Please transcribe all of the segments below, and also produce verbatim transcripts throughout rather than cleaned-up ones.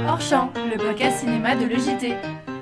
Hors Champ, le podcast cinéma de l'E J T.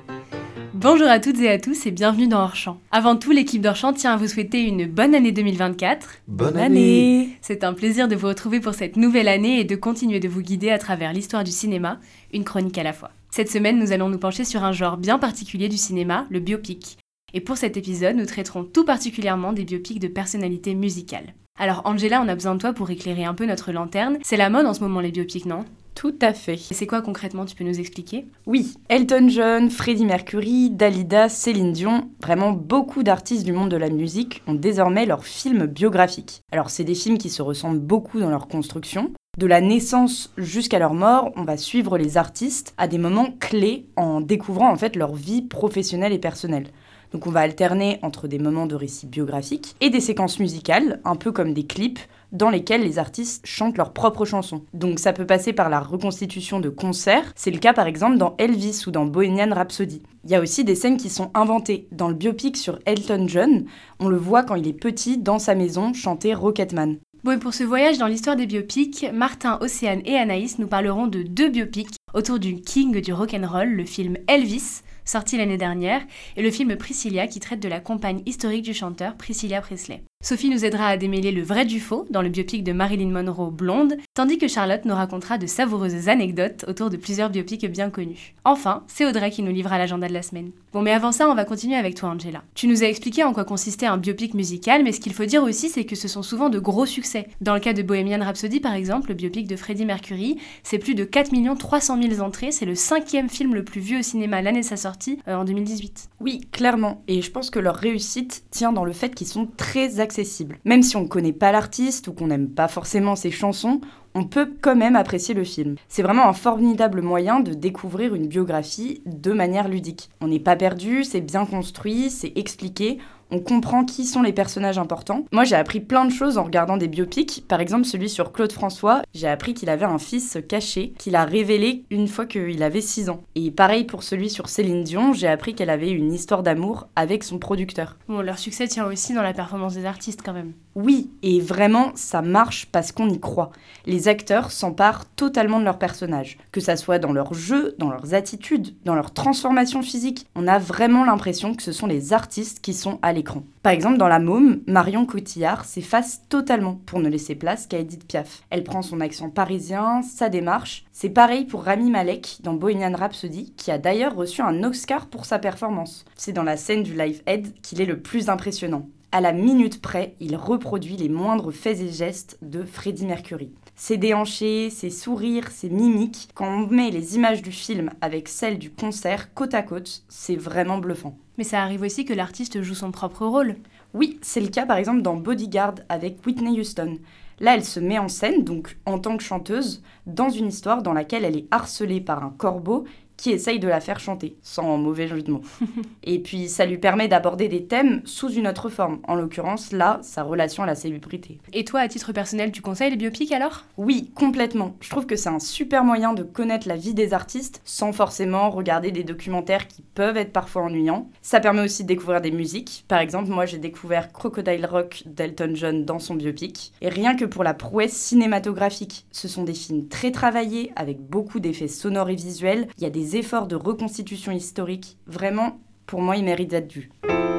Bonjour à toutes et à tous et bienvenue dans Hors Champ. Avant tout, l'équipe d'Hors Champ tient à vous souhaiter une bonne année deux mille vingt-quatre. Bonne année. C'est un plaisir de vous retrouver pour cette nouvelle année et de continuer de vous guider à travers l'histoire du cinéma, une chronique à la fois. Cette semaine, nous allons nous pencher sur un genre bien particulier du cinéma, le biopic. Et pour cet épisode, nous traiterons tout particulièrement des biopics de personnalités musicales. Alors Angela, on a besoin de toi pour éclairer un peu notre lanterne. C'est la mode en ce moment les biopics, non ? Tout à fait. Et c'est quoi concrètement, tu peux nous expliquer ? Oui, Elton John, Freddie Mercury, Dalida, Céline Dion, vraiment beaucoup d'artistes du monde de la musique ont désormais leurs films biographiques. Alors c'est des films qui se ressemblent beaucoup dans leur construction. De la naissance jusqu'à leur mort, on va suivre les artistes à des moments clés en découvrant en fait leur vie professionnelle et personnelle. Donc on va alterner entre des moments de récits biographiques et des séquences musicales, un peu comme des clips, dans lesquels les artistes chantent leurs propres chansons. Donc ça peut passer par la reconstitution de concerts, c'est le cas par exemple dans Elvis ou dans Bohemian Rhapsody. Il y a aussi des scènes qui sont inventées. Dans le biopic sur Elton John, on le voit quand il est petit dans sa maison chanter Rocketman. Bon, et pour ce voyage dans l'histoire des biopics, Martin, Océane et Anaïs nous parleront de deux biopics autour du king du rock'n'roll, le film Elvis, sorti l'année dernière, et le film Priscilla qui traite de la compagne historique du chanteur Priscilla Presley. Sophie nous aidera à démêler le vrai du faux dans le biopic de Marilyn Monroe, Blonde, tandis que Charlotte nous racontera de savoureuses anecdotes autour de plusieurs biopics bien connus. Enfin, c'est Audrey qui nous livrera l'agenda de la semaine. Bon, mais avant ça, on va continuer avec toi, Angela. Tu nous as expliqué en quoi consistait un biopic musical, mais ce qu'il faut dire aussi, c'est que ce sont souvent de gros succès. Dans le cas de Bohemian Rhapsody, par exemple, le biopic de Freddie Mercury, c'est plus de quatre millions trois cent mille entrées, c'est le cinquième film le plus vu au cinéma l'année de sa sortie, euh, en deux mille dix-huit. Oui, clairement, et je pense que leur réussite tient dans le fait qu'ils sont très accessibles. Même si on ne connaît pas l'artiste ou qu'on n'aime pas forcément ses chansons, on peut quand même apprécier le film. C'est vraiment un formidable moyen de découvrir une biographie de manière ludique. On n'est pas perdu, c'est bien construit, c'est expliqué, on comprend qui sont les personnages importants. Moi, j'ai appris plein de choses en regardant des biopics. Par exemple, celui sur Claude François, j'ai appris qu'il avait un fils caché, qu'il a révélé une fois qu'il avait six ans. Et pareil pour celui sur Céline Dion, j'ai appris qu'elle avait une histoire d'amour avec son producteur. Bon, leur succès tient aussi dans la performance des artistes quand même. Oui, et vraiment, ça marche parce qu'on y croit. Les acteurs s'emparent totalement de leur personnage, que ça soit dans leur jeu, dans leurs attitudes, dans leur transformation physique. On a vraiment l'impression que ce sont les artistes qui sont à l'écran. Par exemple, dans La Môme, Marion Cotillard s'efface totalement pour ne laisser place qu'à Edith Piaf. Elle prend son accent parisien, sa démarche. C'est pareil pour Rami Malek dans Bohemian Rhapsody, qui a d'ailleurs reçu un Oscar pour sa performance. C'est dans la scène du Live Aid qu'il est le plus impressionnant. À la minute près, il reproduit les moindres faits et gestes de Freddie Mercury. Ses déhanchés, ses sourires, ses mimiques, quand on met les images du film avec celles du concert côte à côte, c'est vraiment bluffant. Mais ça arrive aussi que l'artiste joue son propre rôle. Oui, c'est le cas par exemple dans Bodyguard avec Whitney Houston. Là, elle se met en scène, donc en tant que chanteuse, dans une histoire dans laquelle elle est harcelée par un corbeau qui essaye de la faire chanter, sans mauvais jeu de mots. Et puis, ça lui permet d'aborder des thèmes sous une autre forme. En l'occurrence, là, sa relation à la célébrité. Et toi, à titre personnel, tu conseilles les biopics alors ? Oui, complètement. Je trouve que c'est un super moyen de connaître la vie des artistes sans forcément regarder des documentaires qui peuvent être parfois ennuyants. Ça permet aussi de découvrir des musiques. Par exemple, moi, j'ai découvert Crocodile Rock d'Elton John dans son biopic. Et rien que pour la prouesse cinématographique. Ce sont des films très travaillés, avec beaucoup d'effets sonores et visuels. Il y a des efforts de reconstitution historique, vraiment, pour moi, ils méritent d'être vus.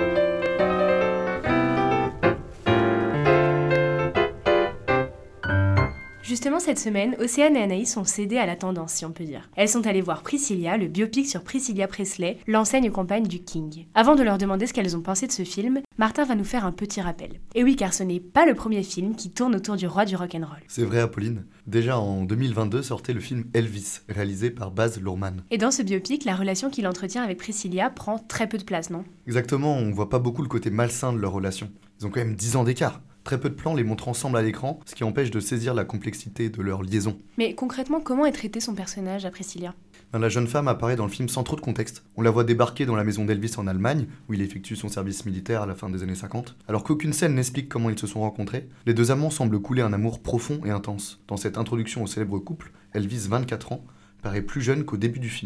Justement, cette semaine, Océane et Anaïs ont cédé à la tendance, si on peut dire. Elles sont allées voir Priscilla, le biopic sur Priscilla Presley, l'enseigne compagne du King. Avant de leur demander ce qu'elles ont pensé de ce film, Martin va nous faire un petit rappel. Et oui, car ce n'est pas le premier film qui tourne autour du roi du rock'n'roll. C'est vrai, Apolline. Déjà en deux mille vingt-deux sortait le film Elvis, réalisé par Baz Luhrmann. Et dans ce biopic, la relation qu'il entretient avec Priscilla prend très peu de place, non ? Exactement, on voit pas beaucoup le côté malsain de leur relation. Ils ont quand même dix ans d'écart. Très peu de plans les montrent ensemble à l'écran, ce qui empêche de saisir la complexité de leur liaison. Mais concrètement, comment est traité son personnage à Priscilla ? La jeune femme apparaît dans le film sans trop de contexte. On la voit débarquer dans la maison d'Elvis en Allemagne, où il effectue son service militaire à la fin des années cinquante. Alors qu'aucune scène n'explique comment ils se sont rencontrés, les deux amants semblent couler un amour profond et intense. Dans cette introduction au célèbre couple, Elvis, vingt-quatre ans, paraît plus jeune qu'au début du film.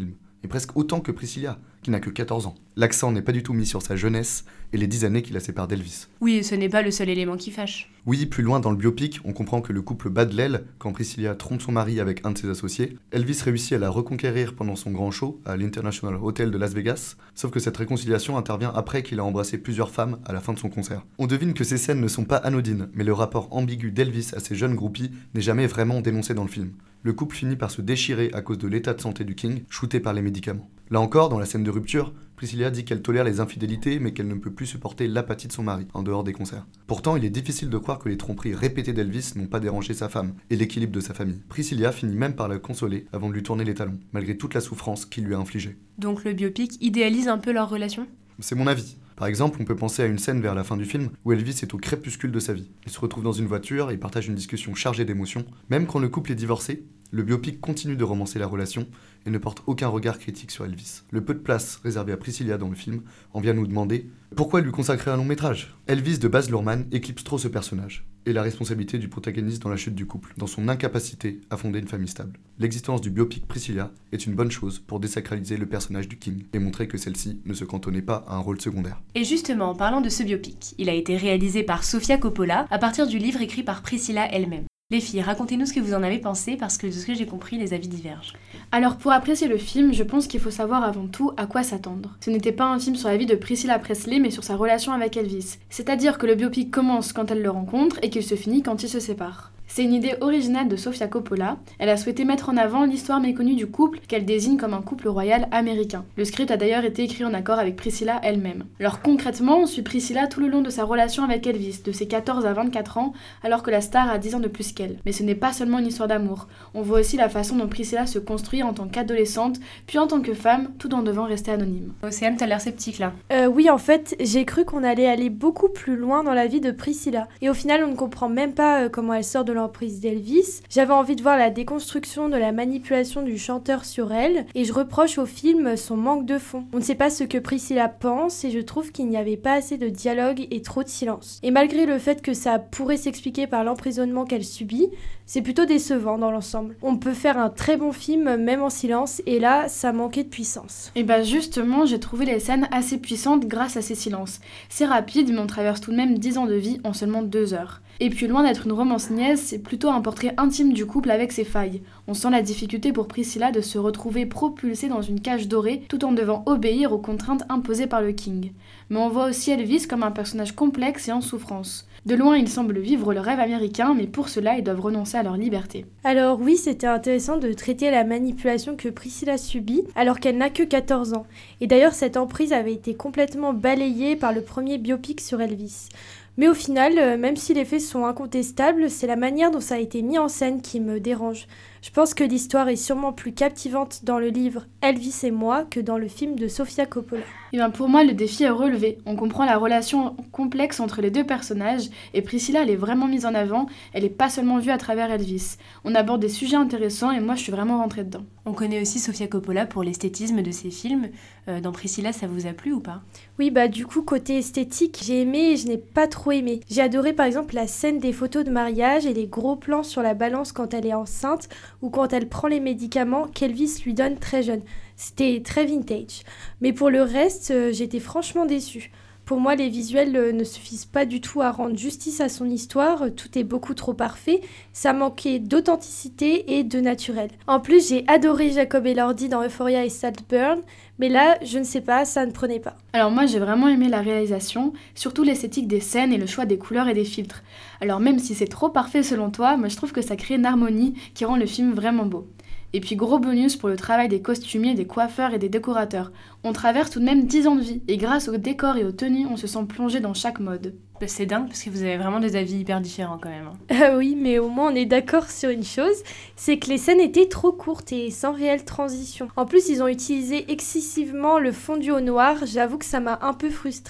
et presque autant que Priscilla, qui n'a que quatorze ans. L'accent n'est pas du tout mis sur sa jeunesse et les dix années qui la séparent d'Elvis. Oui, ce n'est pas le seul élément qui fâche. Oui, plus loin dans le biopic, on comprend que le couple bat de l'aile quand Priscilla trompe son mari avec un de ses associés. Elvis réussit à la reconquérir pendant son grand show à l'International Hotel de Las Vegas, sauf que cette réconciliation intervient après qu'il a embrassé plusieurs femmes à la fin de son concert. On devine que ces scènes ne sont pas anodines, mais le rapport ambigu d'Elvis à ses jeunes groupies n'est jamais vraiment dénoncé dans le film. Le couple finit par se déchirer à cause de l'état de santé du King, shooté par les médicaments. Là encore, dans la scène de rupture, Priscilla dit qu'elle tolère les infidélités mais qu'elle ne peut plus supporter l'apathie de son mari, en dehors des concerts. Pourtant, il est difficile de croire que les tromperies répétées d'Elvis n'ont pas dérangé sa femme et l'équilibre de sa famille. Priscilla finit même par la consoler avant de lui tourner les talons, malgré toute la souffrance qu'il lui a infligée. Donc le biopic idéalise un peu leur relation ? C'est mon avis. Par exemple, on peut penser à une scène vers la fin du film où Elvis est au crépuscule de sa vie. Il se retrouve dans une voiture et partage une discussion chargée d'émotions. Même quand le couple est divorcé, le biopic continue de romancer la relation et ne porte aucun regard critique sur Elvis. Le peu de place réservé à Priscilla dans le film en vient nous demander pourquoi lui consacrer un long métrage. Elvis de Baz Luhrmann éclipse trop ce personnage et la responsabilité du protagoniste dans la chute du couple, dans son incapacité à fonder une famille stable. L'existence du biopic Priscilla est une bonne chose pour désacraliser le personnage du King et montrer que celle-ci ne se cantonnait pas à un rôle secondaire. Et justement, en parlant de ce biopic, il a été réalisé par Sofia Coppola à partir du livre écrit par Priscilla elle-même. Les filles, racontez-nous ce que vous en avez pensé, parce que de ce que j'ai compris, les avis divergent. Alors pour apprécier le film, je pense qu'il faut savoir avant tout à quoi s'attendre. Ce n'était pas un film sur la vie de Priscilla Presley, mais sur sa relation avec Elvis. C'est-à-dire que le biopic commence quand elle le rencontre et qu'il se finit quand ils se séparent. C'est une idée originale de Sofia Coppola. Elle a souhaité mettre en avant l'histoire méconnue du couple qu'elle désigne comme un couple royal américain. Le script a d'ailleurs été écrit en accord avec Priscilla elle-même. Alors concrètement, on suit Priscilla tout le long de sa relation avec Elvis, de ses quatorze à vingt-quatre ans, alors que la star a dix ans de plus qu'elle. Mais ce n'est pas seulement une histoire d'amour. On voit aussi la façon dont Priscilla se construit en tant qu'adolescente, puis en tant que femme, tout en devant rester anonyme. Océane, t'as l'air sceptique là. Euh, oui, en fait, j'ai cru qu'on allait aller beaucoup plus loin dans la vie de Priscilla. Et au final, on ne comprend même pas euh, comment elle sort de l'emprise d'Elvis. J'avais envie de voir la déconstruction de la manipulation du chanteur sur elle, et je reproche au film son manque de fond. On ne sait pas ce que Priscilla pense, et je trouve qu'il n'y avait pas assez de dialogue et trop de silence. Et malgré le fait que ça pourrait s'expliquer par l'emprisonnement qu'elle subit, c'est plutôt décevant dans l'ensemble. On peut faire un très bon film même en silence, et là, ça manquait de puissance. Et bah justement, j'ai trouvé les scènes assez puissantes grâce à ces silences. C'est rapide, mais on traverse tout de même dix ans de vie en seulement deux heures. Et puis loin d'être une romance niaise, c'est plutôt un portrait intime du couple avec ses failles. On sent la difficulté pour Priscilla de se retrouver propulsée dans une cage dorée tout en devant obéir aux contraintes imposées par le King. Mais on voit aussi Elvis comme un personnage complexe et en souffrance. De loin, ils semblent vivre le rêve américain, mais pour cela, ils doivent renoncer à leur liberté. Alors oui, c'était intéressant de traiter la manipulation que Priscilla subit alors qu'elle n'a que quatorze ans. Et d'ailleurs, cette emprise avait été complètement balayée par le premier biopic sur Elvis. Mais au final, euh, même si les faits sont incontestables, c'est la manière dont ça a été mis en scène qui me dérange. Je pense que l'histoire est sûrement plus captivante dans le livre Elvis et moi que dans le film de Sofia Coppola. Et bien pour moi, le défi est relevé. On comprend la relation complexe entre les deux personnages, et Priscilla, elle est vraiment mise en avant, elle n'est pas seulement vue à travers Elvis. On aborde des sujets intéressants, et moi je suis vraiment rentrée dedans. On connaît aussi Sofia Coppola pour l'esthétisme de ses films. Euh, dans Priscilla, ça vous a plu ou pas ? Oui, bah du coup, côté esthétique, j'ai aimé et je n'ai pas trop aimé. J'ai adoré par exemple la scène des photos de mariage et les gros plans sur la balance quand elle est enceinte ou quand elle prend les médicaments qu'Elvis lui donne très jeune. C'était très vintage. Mais pour le reste, euh, j'étais franchement déçue. Pour moi, les visuels euh, ne suffisent pas du tout à rendre justice à son histoire, tout est beaucoup trop parfait, ça manquait d'authenticité et de naturel. En plus, j'ai adoré Jacob Elordi dans Euphoria et Saltburn, mais là, je ne sais pas, ça ne prenait pas. Alors moi, j'ai vraiment aimé la réalisation, surtout l'esthétique des scènes et le choix des couleurs et des filtres. Alors même si c'est trop parfait selon toi, moi je trouve que ça crée une harmonie qui rend le film vraiment beau. Et puis gros bonus pour le travail des costumiers, des coiffeurs et des décorateurs. On traverse tout de même dix ans de vie, et grâce aux décors et aux tenues, on se sent plongé dans chaque mode. Bah, c'est dingue, parce que vous avez vraiment des avis hyper différents quand même. Ah oui, mais au moins on est d'accord sur une chose, c'est que les scènes étaient trop courtes et sans réelle transition. En plus, ils ont utilisé excessivement le fondu au noir, j'avoue que ça m'a un peu frustrée.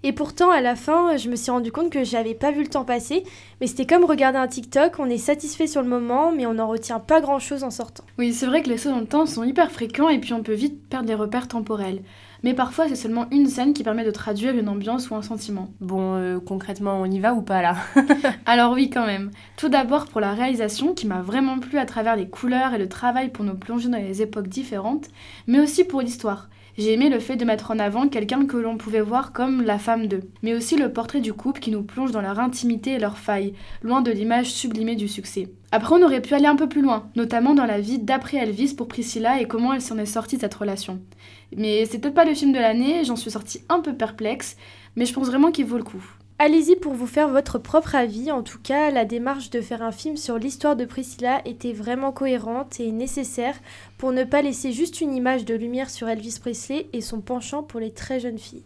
Et pourtant, à la fin, je me suis rendu compte que j'avais pas vu le temps passer. Mais c'était comme regarder un TikTok, on est satisfait sur le moment, mais on n'en retient pas grand-chose en sortant. Oui, c'est vrai que les sauts dans le temps sont hyper fréquents et puis on peut vite perdre les repères temporels. Mais parfois, c'est seulement une scène qui permet de traduire une ambiance ou un sentiment. Bon, euh, concrètement, on y va ou pas là? Alors oui, quand même. Tout d'abord pour la réalisation qui m'a vraiment plu à travers les couleurs et le travail pour nous plonger dans les époques différentes, mais aussi pour l'histoire. J'ai aimé le fait de mettre en avant quelqu'un que l'on pouvait voir comme la femme d'eux, mais aussi le portrait du couple qui nous plonge dans leur intimité et leurs failles, loin de l'image sublimée du succès. Après, on aurait pu aller un peu plus loin, notamment dans la vie d'après Elvis pour Priscilla et comment elle s'en est sortie de cette relation. Mais c'est peut-être pas le film de l'année, j'en suis sortie un peu perplexe, mais je pense vraiment qu'il vaut le coup. Allez-y pour vous faire votre propre avis. En tout cas, la démarche de faire un film sur l'histoire de Priscilla était vraiment cohérente et nécessaire pour ne pas laisser juste une image de lumière sur Elvis Presley et son penchant pour les très jeunes filles.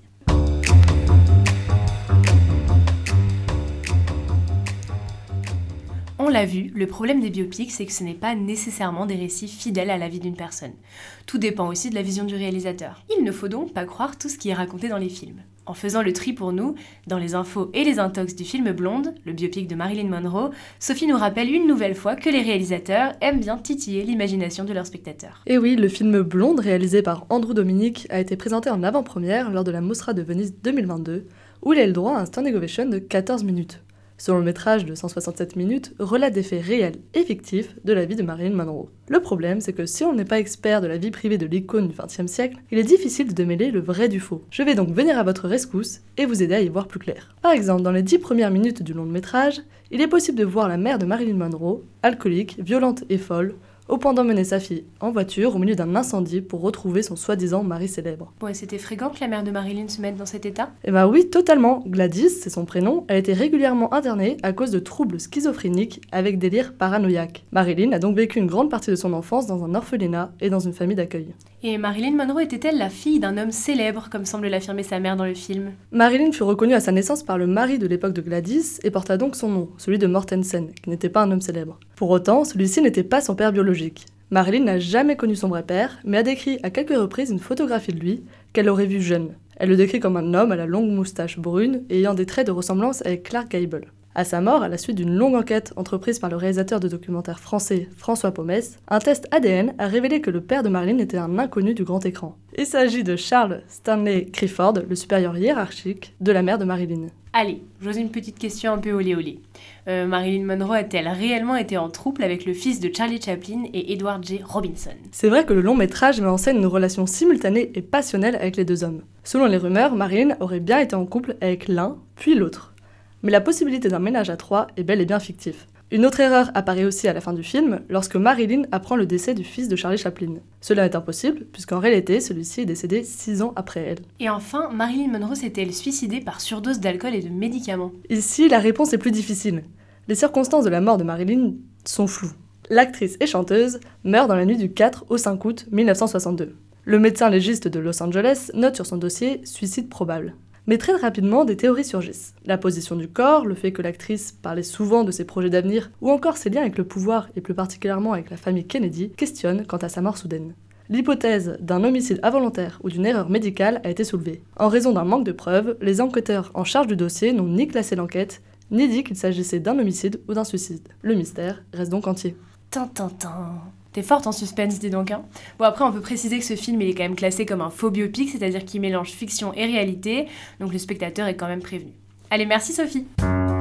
On l'a vu, le problème des biopics, c'est que ce n'est pas nécessairement des récits fidèles à la vie d'une personne. Tout dépend aussi de la vision du réalisateur. Il ne faut donc pas croire tout ce qui est raconté dans les films. En faisant le tri pour nous, dans les infos et les intox du film Blonde, le biopic de Marilyn Monroe, Sophie nous rappelle une nouvelle fois que les réalisateurs aiment bien titiller l'imagination de leurs spectateurs. Et oui, le film Blonde, réalisé par Andrew Dominik, a été présenté en avant-première lors de la Mostra de Venise deux mille vingt-deux, où il a eu le droit à un standing ovation de quatorze minutes. Ce long métrage de cent soixante-sept minutes relate des faits réels et fictifs de la vie de Marilyn Monroe. Le problème, c'est que si on n'est pas expert de la vie privée de l'icône du vingtième siècle, il est difficile de démêler le vrai du faux. Je vais donc venir à votre rescousse et vous aider à y voir plus clair. Par exemple, dans les dix premières minutes du long métrage, il est possible de voir la mère de Marilyn Monroe, alcoolique, violente et folle, au point d'emmener sa fille en voiture au milieu d'un incendie pour retrouver son soi-disant mari célèbre. Bon, et c'était fréquent que la mère de Marilyn se mette dans cet état? Eh bah oui, totalement. Gladys, c'est son prénom, a été régulièrement internée à cause de troubles schizophréniques avec délire paranoïaque. Marilyn a donc vécu une grande partie de son enfance dans un orphelinat et dans une famille d'accueil. Et Marilyn Monroe était-elle la fille d'un homme célèbre, comme semble l'affirmer sa mère dans le film? Marilyn fut reconnue à sa naissance par le mari de l'époque de Gladys et porta donc son nom, celui de Mortensen, qui n'était pas un homme célèbre. Pour autant, celui-ci n'était pas son père biologique. Marilyn n'a jamais connu son vrai père, mais a décrit à quelques reprises une photographie de lui qu'elle aurait vu jeune. Elle le décrit comme un homme à la longue moustache brune et ayant des traits de ressemblance avec Clark Gable. À sa mort, à la suite d'une longue enquête entreprise par le réalisateur de documentaires français François Pomès, un test A D N a révélé que le père de Marilyn était un inconnu du grand écran. Il s'agit de Charles Stanley Clifford, le supérieur hiérarchique de la mère de Marilyn. Allez, j'ose une petite question un peu olé olé. Euh, Marilyn Monroe a-t-elle réellement été en trouble avec le fils de Charlie Chaplin et Edward J. Robinson? C'est vrai que le long métrage met en scène une relation simultanée et passionnelle avec les deux hommes. Selon les rumeurs, Marilyn aurait bien été en couple avec l'un, puis l'autre. Mais la possibilité d'un ménage à trois est bel et bien fictif. Une autre erreur apparaît aussi à la fin du film, lorsque Marilyn apprend le décès du fils de Charlie Chaplin. Cela est impossible, puisqu'en réalité, celui-ci est décédé six ans après elle. Et enfin, Marilyn Monroe s'était-elle suicidée par surdose d'alcool et de médicaments? Ici, la réponse est plus difficile. Les circonstances de la mort de Marilyn sont floues. L'actrice et chanteuse meurt dans la nuit du quatre au cinq août mille neuf cent soixante-deux. Le médecin légiste de Los Angeles note sur son dossier « suicide probable ». Mais très rapidement, des théories surgissent. La position du corps, le fait que l'actrice parlait souvent de ses projets d'avenir, ou encore ses liens avec le pouvoir, et plus particulièrement avec la famille Kennedy, questionnent quant à sa mort soudaine. L'hypothèse d'un homicide involontaire ou d'une erreur médicale a été soulevée. En raison d'un manque de preuves, les enquêteurs en charge du dossier n'ont ni classé l'enquête, ni dit qu'il s'agissait d'un homicide ou d'un suicide. Le mystère reste donc entier. Tintintin. T'es forte en suspense, dis donc, hein. Bon, après, on peut préciser que ce film, il est quand même classé comme un faux biopic, c'est-à-dire qu'il mélange fiction et réalité, donc le spectateur est quand même prévenu. Allez, merci Sophie.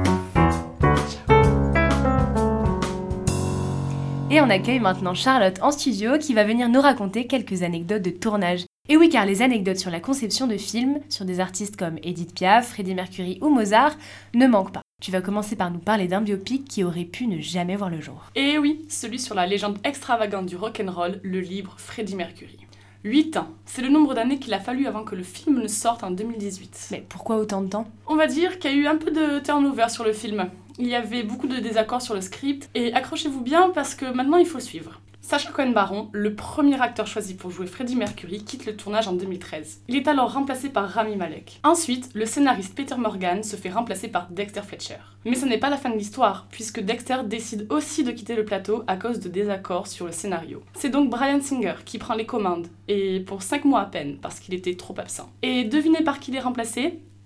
Et on accueille maintenant Charlotte en studio qui va venir nous raconter quelques anecdotes de tournage. Et oui, car les anecdotes sur la conception de films, sur des artistes comme Edith Piaf, Freddie Mercury ou Mozart, ne manquent pas. Tu vas commencer par nous parler d'un biopic qui aurait pu ne jamais voir le jour. Et oui, celui sur la légende extravagante du rock'n'roll, le libre Freddie Mercury. huit ans, c'est le nombre d'années qu'il a fallu avant que le film ne sorte en deux mille dix-huit. Mais pourquoi autant de temps? On va dire qu'il y a eu un peu de turnover sur le film. Il y avait beaucoup de désaccords sur le script, et accrochez-vous bien parce que maintenant il faut le suivre. Sacha Cohen Baron, le premier acteur choisi pour jouer Freddie Mercury, quitte le tournage en deux mille treize. Il est alors remplacé par Rami Malek. Ensuite, le scénariste Peter Morgan se fait remplacer par Dexter Fletcher. Mais ce n'est pas la fin de l'histoire, puisque Dexter décide aussi de quitter le plateau à cause de désaccords sur le scénario. C'est donc Bryan Singer qui prend les commandes, et pour cinq mois à peine, parce qu'il était trop absent. Et devinez par qui il est remplacé?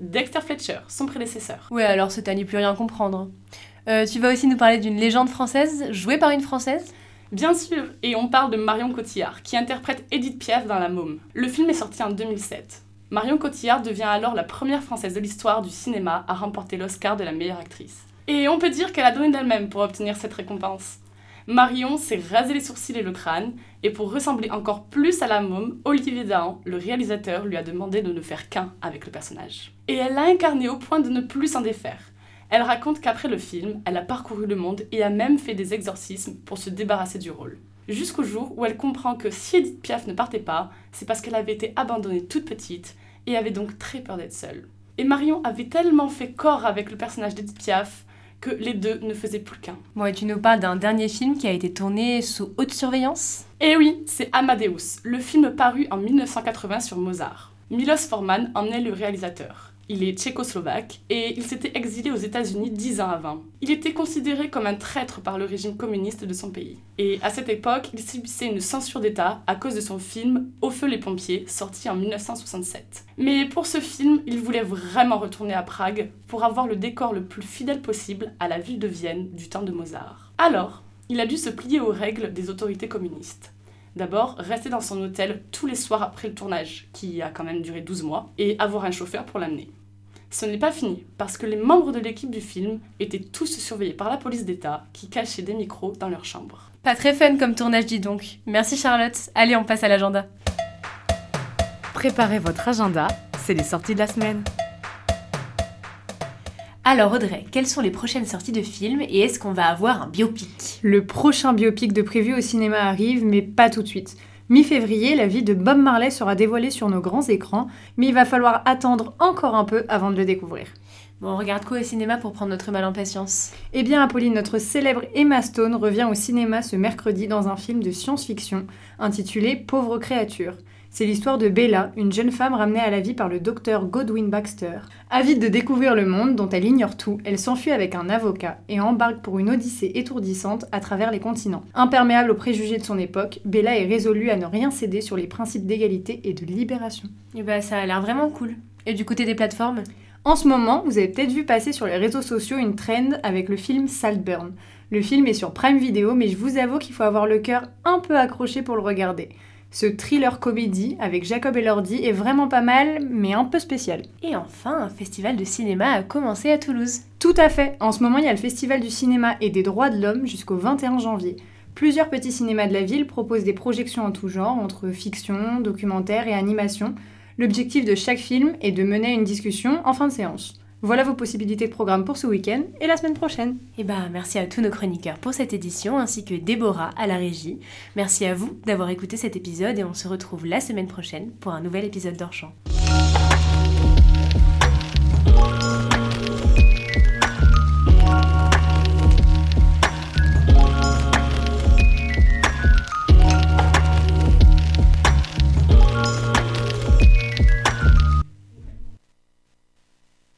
Dexter Fletcher, son prédécesseur. Ouais, alors c'est à n'y plus rien comprendre. Euh, tu vas aussi nous parler d'une légende française, jouée par une Française ? Bien sûr, et on parle de Marion Cotillard, qui interprète Édith Piaf dans La Môme. Le film est sorti en deux mille sept. Marion Cotillard devient alors la première Française de l'histoire du cinéma à remporter l'Oscar de la meilleure actrice. Et on peut dire qu'elle a donné d'elle-même pour obtenir cette récompense. Marion s'est rasé les sourcils et le crâne, et pour ressembler encore plus à la môme, Olivier Dahan, le réalisateur, lui a demandé de ne faire qu'un avec le personnage. Et elle l'a incarné au point de ne plus s'en défaire. Elle raconte qu'après le film, elle a parcouru le monde et a même fait des exorcismes pour se débarrasser du rôle. Jusqu'au jour où elle comprend que si Édith Piaf ne partait pas, c'est parce qu'elle avait été abandonnée toute petite et avait donc très peur d'être seule. Et Marion avait tellement fait corps avec le personnage d'Édith Piaf que les deux ne faisaient plus qu'un. Bon, et tu nous parles d'un dernier film qui a été tourné sous haute surveillance ? Eh oui, c'est Amadeus, le film paru en mille neuf cent quatre-vingts sur Mozart. Milos Forman en est le réalisateur. Il est tchécoslovaque et il s'était exilé aux États-Unis dix ans avant. Il était considéré comme un traître par le régime communiste de son pays. Et à cette époque, il subissait une censure d'État à cause de son film Au feu les pompiers, sorti en mille neuf cent soixante-sept. Mais pour ce film, il voulait vraiment retourner à Prague pour avoir le décor le plus fidèle possible à la ville de Vienne du temps de Mozart. Alors, il a dû se plier aux règles des autorités communistes. D'abord, rester dans son hôtel tous les soirs après le tournage, qui a quand même duré douze mois, et avoir un chauffeur pour l'amener. Ce n'est pas fini, parce que les membres de l'équipe du film étaient tous surveillés par la police d'État, qui cachait des micros dans leur chambre. Pas très fun comme tournage, dis donc. Merci Charlotte. Allez, on passe à l'agenda. Préparez votre agenda, c'est les sorties de la semaine. Alors Audrey, quelles sont les prochaines sorties de films et est-ce qu'on va avoir un biopic ? Le prochain biopic de prévu au cinéma arrive, mais pas tout de suite. Mi-février, la vie de Bob Marley sera dévoilée sur nos grands écrans, mais il va falloir attendre encore un peu avant de le découvrir. Bon, on regarde quoi au cinéma pour prendre notre mal en patience ? Eh bien, Apolline, notre célèbre Emma Stone revient au cinéma ce mercredi dans un film de science-fiction intitulé « Pauvre créature ». C'est l'histoire de Bella, une jeune femme ramenée à la vie par le docteur Godwin Baxter. Avide de découvrir le monde dont elle ignore tout, elle s'enfuit avec un avocat et embarque pour une odyssée étourdissante à travers les continents. Imperméable aux préjugés de son époque, Bella est résolue à ne rien céder sur les principes d'égalité et de libération. Et bah ça a l'air vraiment cool. Et du côté des plateformes ? En ce moment, vous avez peut-être vu passer sur les réseaux sociaux une trend avec le film Saltburn. Le film est sur Prime Video, mais je vous avoue qu'il faut avoir le cœur un peu accroché pour le regarder. Ce thriller comédie avec Jacob Elordi est vraiment pas mal, mais un peu spécial. Et enfin, un festival de cinéma a commencé à Toulouse. Tout à fait. En ce moment, il y a le Festival du cinéma et des droits de l'homme jusqu'au vingt et un janvier. Plusieurs petits cinémas de la ville proposent des projections en tout genre, entre fiction, documentaire et animation. L'objectif de chaque film est de mener une discussion en fin de séance. Voilà vos possibilités de programme pour ce week-end et la semaine prochaine. Et bah merci à tous nos chroniqueurs pour cette édition ainsi que Déborah à la régie. Merci à vous d'avoir écouté cet épisode et on se retrouve la semaine prochaine pour un nouvel épisode d'Hors-Champ.